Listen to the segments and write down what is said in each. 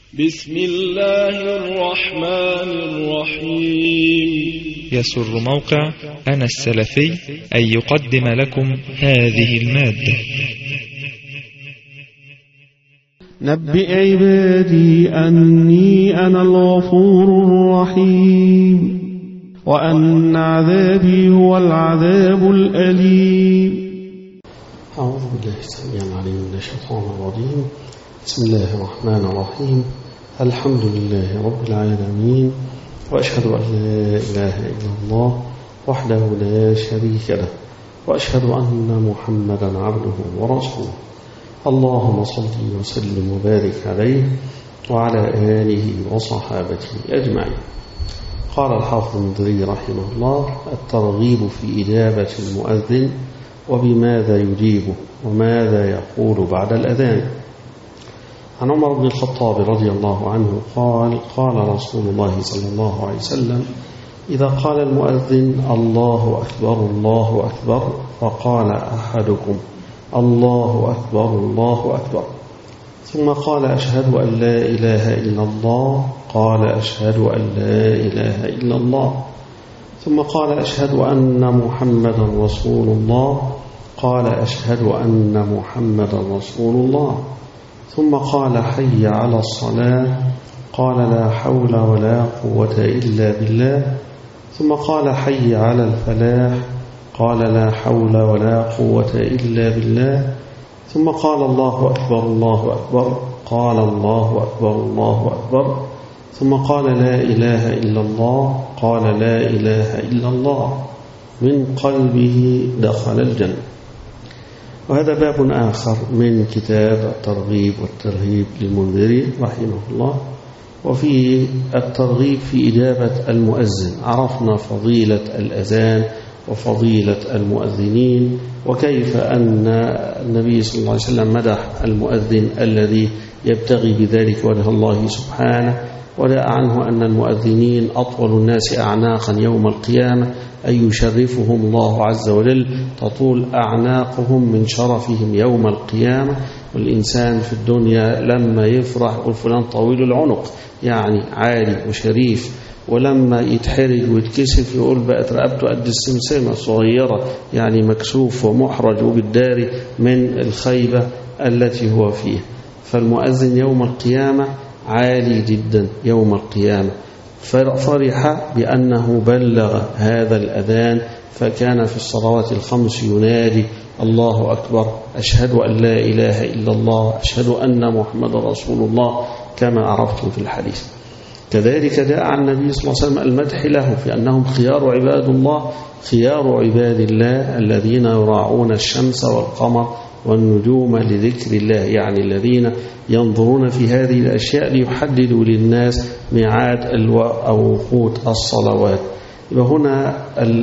بسم الله الرحمن الرحيم. يسر موقع أنا السلفي أن يقدم لكم هذه المادة. نبئ عبادي أني أنا الغفور الرحيم وأن عذابي هو العذاب الأليم. أعوذ بالله السميع العليم من الشيطان الرجيم. بسم الله الرحمن الرحيم. الحمد لله رب العالمين، وأشهد أن لا إله إلا الله وحده لا شريك له، وأشهد أن محمدا عبده ورسوله. اللهم صل وسلم وبارك عليه وعلى آله وصحابته أجمعين. قال الحافظ المنذري رحمه الله: الترغيب في إجابة المؤذن وبماذا يجيبه وماذا يقول بعد الأذان. عن عمر بن الخطاب رضي الله عنه قال: قال رسول الله صلى الله عليه وسلم: إذا قال المؤذن الله أكبر الله أكبر فقال أحدكم الله أكبر الله أكبر، ثم قال أشهد أن لا إله إلا الله، قال أشهد أن لا إله إلا الله، ثم قال أشهد أن محمدا رسول الله، قال أشهد أن محمدا رسول الله، ثم قال حي على الصلاة، قال لا حول ولا قوة إلا بالله، ثم قال حي على الفلاح، قال لا حول ولا قوة إلا بالله، ثم قال الله أكبر الله أكبر، قال الله أكبر الله أكبر، ثم قال لا إله إلا الله، قال لا إله إلا الله، من قلبه دخل الجنة. وهذا باب آخر من كتاب الترغيب والترهيب للمنذري رحمه الله. وفي الترغيب في إجابة المؤذن عرفنا فضيلة الأذان وفضيلة المؤذنين، وكيف أن النبي صلى الله عليه وسلم مدح المؤذن الذي يبتغي بذلك وجه الله سبحانه، ودعا عنه أن المؤذنين أطول الناس أعناقا يوم القيامة، أي يشرفهم الله عز وجل، تطول أعناقهم من شرفهم يوم القيامة. والإنسان في الدنيا لما يفرح يقول فلان طويل العنق، يعني عالي وشريف، ولما يتحرج ويتكسف يقول بقت رقبته قد السمسمة صغيرة، يعني مكسوف ومحرج وبالداري من الخيبة التي هو فيها. فالمؤذن يوم القيامة عالي جدا يوم القيامة، فرح بأنه بلغ هذا الأذان، فكان في الصلوات الخمس ينادي الله أكبر، أشهد أن لا إله إلا الله، أشهد أن محمد رسول الله، كما عرفتم في الحديث. كذلك جاء عن النبي صلى الله عليه وسلم المدح له في أنهم خيار عباد الله، خيار عباد الله الذين يراعون الشمس والقمر والنجوم لذكر الله، يعني الذين ينظرون في هذه الأشياء ليحددوا للناس ميعاد أو وقوت الصلوات. وهنا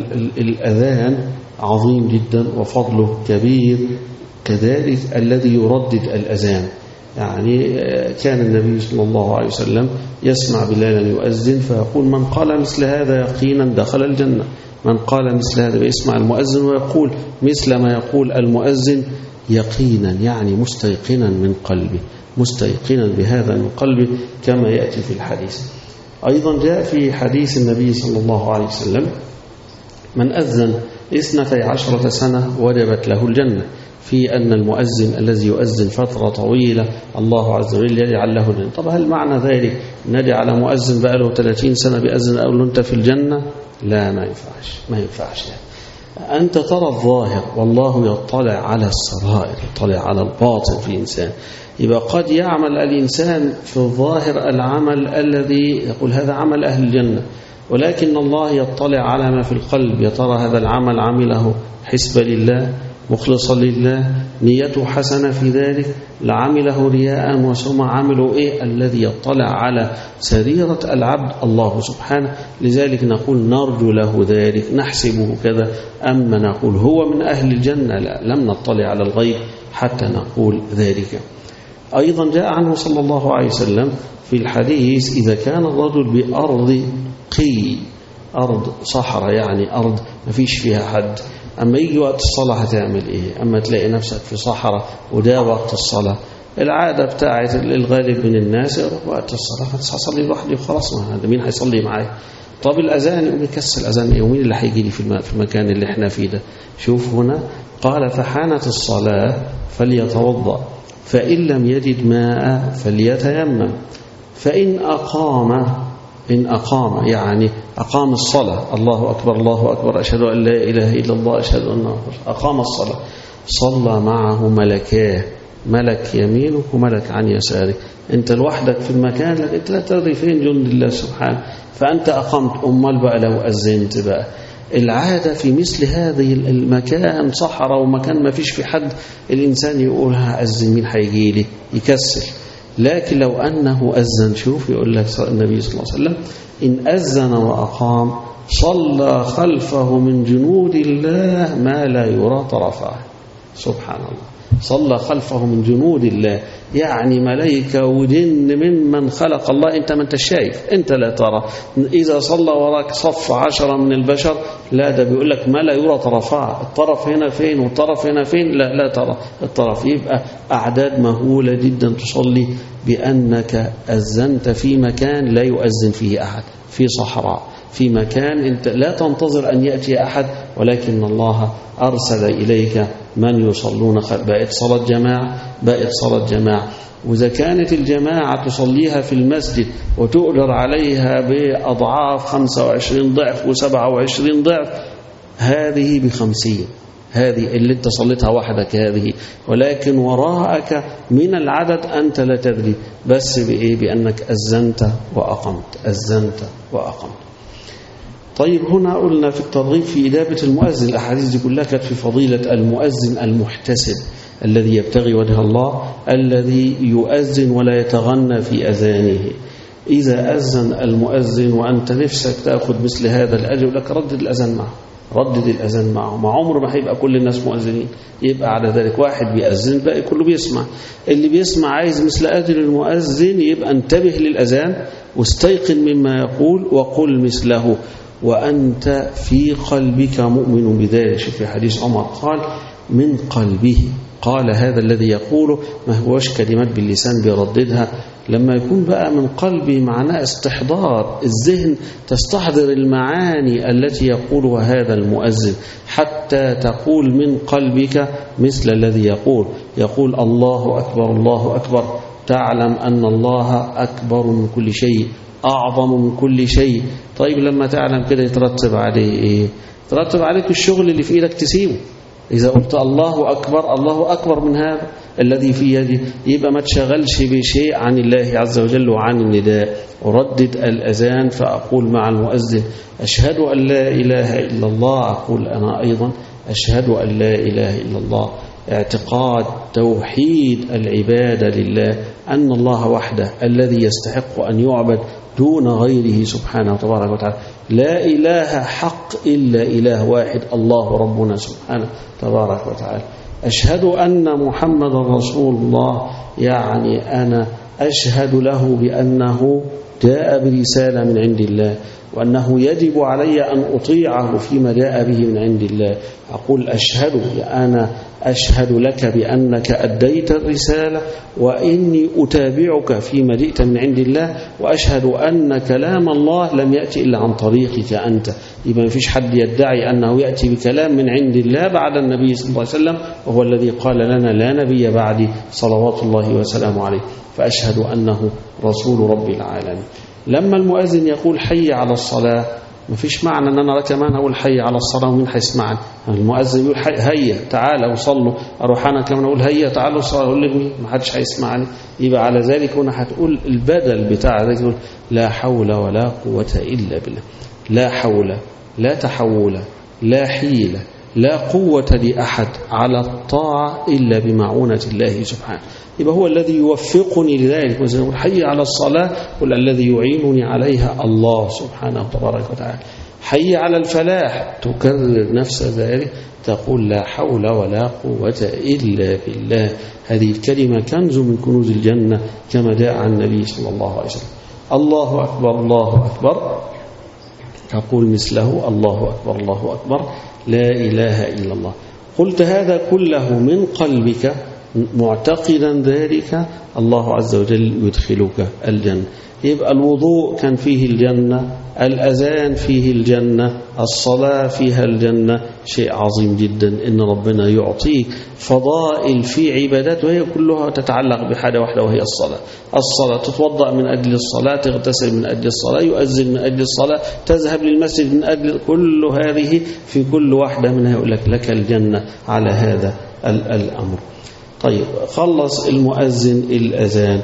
الأذان عظيم جدا وفضله كبير، كذلك الذي يردد الأذان. يعني كان النبي صلى الله عليه وسلم يسمع بلالا يؤذن فيقول: من قال مثل هذا يقينا دخل الجنة. من قال مثل هذا يسمع المؤذن ويقول مثل ما يقول المؤذن يقينا، يعني مستيقنا من قلبه، مستيقنا بهذا من قلبه، كما يأتي في الحديث. أيضا جاء في حديث النبي صلى الله عليه وسلم: من أذن 12 سنة وجبت له الجنة، في أن المؤذن الذي يؤذن فترة طويلة الله عز وجل يجعل له الجنة. طب هل معنى ذلك نجعل مؤذن بقى له 30 سنة بيأذن أقول له أنت في الجنة؟ لا، ما ينفعش. أنت ترى الظاهر والله يطلع على السرائر، يطلع على الباطن في الإنسان. يبقى قد يعمل الإنسان في الظاهر العمل الذي يقول هذا عمل أهل الجنة، ولكن الله يطلع على ما في القلب. يا ترى هذا العمل عمله حسب لله مخلصا لله، نيته حسنة في ذلك، لعمله رياء وثم عمله الذي يطلع على سريرة العبد الله سبحانه. لذلك نقول نرجو له ذلك، نحسبه كذا. أما نقول هو من أهل الجنة، لا، لم نطلع على الغيب حتى نقول ذلك. أيضا جاء عنه صلى الله عليه وسلم في الحديث: إذا كان الرجل بأرض قي، أرض صحراء، يعني أرض ما فيش فيها حد، أما يجي وقت الصلاة هتعمل إيه؟ أما تلاقي نفسك في صحراء وده وقت الصلاة، العادة بتاعت الغالب من الناس يروح وقت الصلاة هصلي لوحدي وخلاص، ما هذا مين هيصلي معايا؟ طب الأذان يقوم يكسل الأذان، ومين اللي هيجي لي في المكان اللي احنا فيه ده؟ شوف هنا قال فحانت الصلاة فليتوضأ، فإن لم يجد ماء فليتيمم، فإن أقام يعني أقام الصلاة، الله أكبر الله أكبر أشهد أن لا إله إلا الله أشهد أن أقام الصلاة، صلى معه ملكاه، ملك يمينك وملك عن يسارك، أنت لوحدك في المكان لك أنت لا تدري فين جند الله سبحانه، فأنت أقمت. أمال بقى لو أذنت بقى، العادة في مثل هذه المكان صحراء ومكان ما فيش في حد، الإنسان يقول هأذن مين هيجي لي؟ يكسل. لكن لو أنه أذن، شوف يقول لك النبي صلى الله عليه وسلم إن أذن وأقام صلى خلفه من جنود الله ما لا يرى طرفه. سبحان الله، صلى خلفه من جنود الله، يعني ملائكة وجن ممن خلق الله، أنت ما أنت شايف، أنت لا ترى. إذا صلى وراك صف 10 من البشر، لا ده بيقول لك ما لا يرى طرفها، الطرف هنا فين والطرف هنا فين، لا ترى الطرف. يبقى أعداد مهولة جدا تصلي بأنك أذنت في مكان لا يؤذن فيه أحد، في صحراء، في مكان أنت لا تنتظر أن يأتي أحد، ولكن الله أرسل إليك من يصلون. بقت صلاة جماعة. وإذا كانت الجماعة تصليها في المسجد وتؤجر عليها بأضعاف 25 ضعف و27 ضعف، هذه ب50، هذه اللي انت صليتها وحدك هذه، ولكن وراءك من العدد أنت لا تدري، بس بإيه؟ بأنك أذنت وأقمت. طيب هنا قلنا في الترغيب في إجابة المؤذن، الأحاديث دي كلها كانت في فضيلة المؤذن المحتسب الذي يبتغي وجه الله، الذي يؤذن ولا يتغنى في أذانه. إذا أذن المؤذن وأنت نفسك تأخذ مثل هذا الأجر، لك ردد الأذان معه، ما عمر ما هيبقى كل الناس مؤذنين، يبقى على ذلك واحد بيأذن باقي كله بيسمع. اللي بيسمع عايز مثل أجر المؤذن، يبقى انتبه للأذان واستيقن مما يقول وقل مثله وأنت في قلبك مؤمن بذلك. في حديث عمر قال من قلبه، قال هذا الذي يقوله ما هوش كلمات باللسان بيرددها، لما يكون بقى من قلبي معناه استحضار الذهن، تستحضر المعاني التي يقولها هذا المؤذن، حتى تقول من قلبك مثل الذي يقول الله أكبر الله أكبر، تعلم أن الله أكبر من كل شيء، أعظم من كل شيء. طيب لما تعلم كده يترتب عليه إيه؟ يترتب عليك الشغل اللي في إيدك تسيبه. إذا قلت الله أكبر من هذا الذي في يدي، يبقى ما تشغلش بشيء عن الله عز وجل وعن النداء. أردد الأذان فأقول مع المؤذن أشهد أن لا إله إلا الله، أقول أنا أيضا أشهد أن لا إله إلا الله. اعتقاد توحيد العبادة لله، أن الله وحده الذي يستحق أن يعبد دون غيره سبحانه وتبارك وتعالى، لا إله حق إلا إله واحد الله ربنا سبحانه تبارك وتعالى. أشهد أن محمد رسول الله، يعني أنا أشهد له بأنه جاء برسالة من عند الله، وأنه يجب علي أن أطيعه فيما جاء به من عند الله. أقول أنا أشهد لك بأنك أديت الرسالة، وإني أتابعك فيما جئت من عند الله، وأشهد أن كلام الله لم يأتي إلا عن طريقك أنت. يبقى ما فيش حد يدعي أنه يأتي بكلام من عند الله بعد النبي صلى الله عليه وسلم، وهو الذي قال لنا لا نبي بعدي صلوات الله وسلامه عليه. فأشهد أنه رسول رب العالمين. لما المؤذن يقول حي على الصلاة، ما فيش معنى أن أنا كمان أقول حي على الصلاة ومين هيسمعني؟ المؤذن يقول هيا تعالوا وصلوا، أروح أنا كمان أقول هيا تعالوا وصلوا، أقول لك ما حدش هيسمعني. يبقى على ذلك هنا هتقول البدل بتاع ذلك، يقول لا حول ولا قوة إلا بالله. لا حول، لا تحول، لا حيلة، لا قوة لأحد على الطاعة إلا بمعونة الله سبحانه. يبقى هو الذي يوفقني لذلك. مثلا حي على الصلاة، قل الذي يعينني عليها الله سبحانه وتبارك وتعالى. حي على الفلاح، تكرر نفس ذلك، تقول لا حول ولا قوة إلا بالله. هذه الكلمة كنز من كنوز الجنة كما جاء عن النبي صلى الله عليه وسلم. الله أكبر الله أكبر، تقول مثله الله أكبر الله أكبر، لا إله إلا الله. قلت هذا كله من قلبك، معتقدا ذلك الله عز وجل يدخلك الجنة. يبقى الوضوء كان فيه الجنة، الأذان فيه الجنة، الصلاة فيها الجنة. شيء عظيم جدا إن ربنا يعطيك فضائل في عبادات وهي كلها تتعلق بحاجة واحدة وهي الصلاة. تتوضأ من أجل الصلاة، تغتسل من أجل الصلاة، يؤذن من أجل الصلاة، تذهب للمسجد من أجل كل هذه، في كل واحدة منها يقول لك الجنة على هذا الأمر. طيب خلص المؤذن الأذان.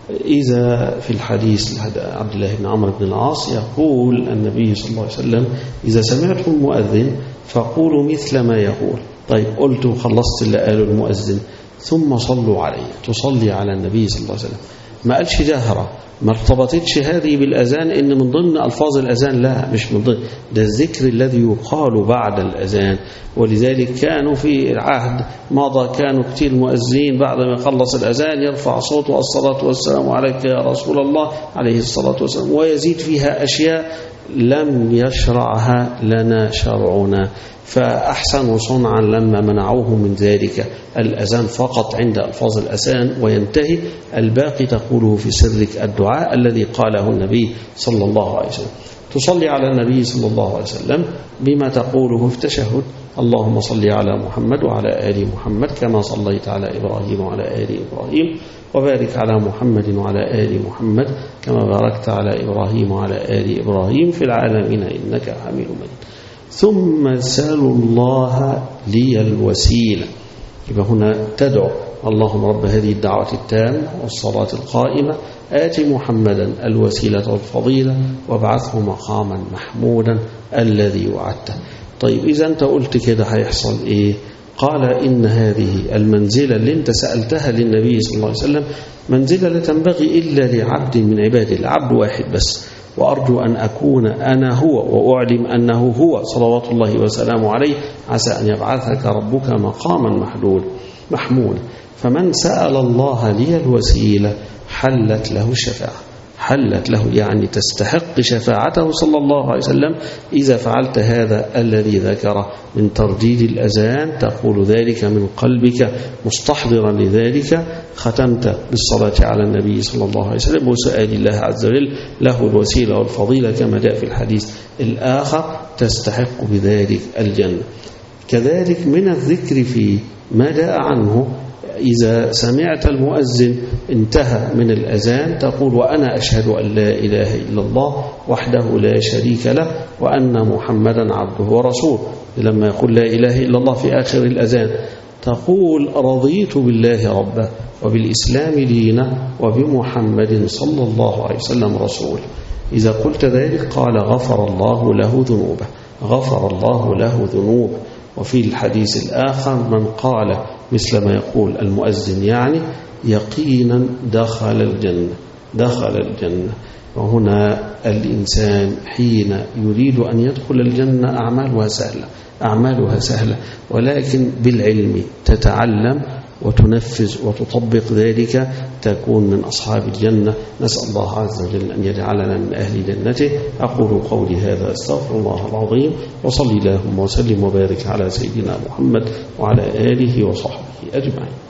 إذا في الحديث عبد الله بن عمرو بن العاص يقول النبي صلى الله عليه وسلم: إذا سمعتم المؤذن فقولوا مثل ما يقول. طيب قلت وخلصت اللي قاله المؤذن، ثم صلوا علي. تصلي على النبي صلى الله عليه وسلم. ما قالش جهرة، ما ارتبطتش هذه بالأذان إن من ضمن ألفاظ الأذان، لا مش من ضمن، ده الذكر الذي يقال بعد الأذان. ولذلك كانوا في العهد ماضى كانوا كتير مؤذنين بعد ما يخلص الأذان يرفع صوته: الصلاة والسلام عليك يا رسول الله عليه الصلاة والسلام، ويزيد فيها أشياء لم يشرعها لنا شرعنا. فأحسنوا صنعا لما منعوه من ذلك. الأذان فقط عند ألفاظ الأذان وينتهي، الباقي تقوله في سرك الدعاء الذي قاله النبي صلى الله عليه وسلم. تصلي على النبي صلى الله عليه وسلم بما تقوله في التشهد: اللهم صل على محمد وعلى آل محمد كما صليت على إبراهيم وعلى آل إبراهيم، وبارك على محمد وعلى آل محمد كما باركت على إبراهيم وعلى آل إبراهيم في العالمين إنك حميد مجيد. ثم سألوا الله لي الوسيلة. يبقى هنا تدعو: اللهم رب هذه الدعوة التامة والصلاة القائمة آت محمدا الوسيلة والفضيلة وابعثه مقاما محمودا الذي وعدته. طيب إذا أنت قلت كده هيحصل إيه؟ قال: إن هذه المنزلة اللي أنت سألتها للنبي صلى الله عليه وسلم منزلة لا تنبغي إلا لعبد من عباد الله، عبد واحد بس، وأرجو أن أكون أنا هو، وأعلم أنه هو صلوات الله وسلامه عليه، عسى أن يبعثك ربك مقاما محمودا. فمن سأل الله لي الوسيلة حلت له الشفاعة، حلت له يعني تستحق شفاعته صلى الله عليه وسلم. إذا فعلت هذا الذي ذكر من ترديد الأذان، تقول ذلك من قلبك مستحضرا لذلك، ختمت بالصلاة على النبي صلى الله عليه وسلم وسؤال الله عز وجل له الوسيلة والفضيلة كما جاء في الحديث الآخر، تستحق بذلك الجنة. كذلك من الذكر في ما جاء عنه: إذا سمعت المؤذن انتهى من الأذان تقول: وأنا أشهد أن لا إله إلا الله وحده لا شريك له وأن محمدا عبده ورسوله. لما يقول لا إله إلا الله في آخر الأذان تقول: رضيت بالله ربا وبالإسلام دينا وبمحمد صلى الله عليه وسلم رسول. إذا قلت ذلك قال: غفر الله له ذنوبه، غفر الله له ذنوبه. وفي الحديث الآخر: من قال مثل ما يقول المؤذن يعني يقينا دخل الجنة. وهنا الإنسان حين يريد أن يدخل الجنة أعمالها سهلة، ولكن بالعلم تتعلم وتنفذ وتطبق ذلك تكون من أصحاب الجنة. نسأل الله عز وجل أن يجعلنا من أهل جنته. أقول قولي هذا أستغفر الله العظيم، وصلي اللهم وسلم وبارك على سيدنا محمد وعلى آله وصحبه أجمعين.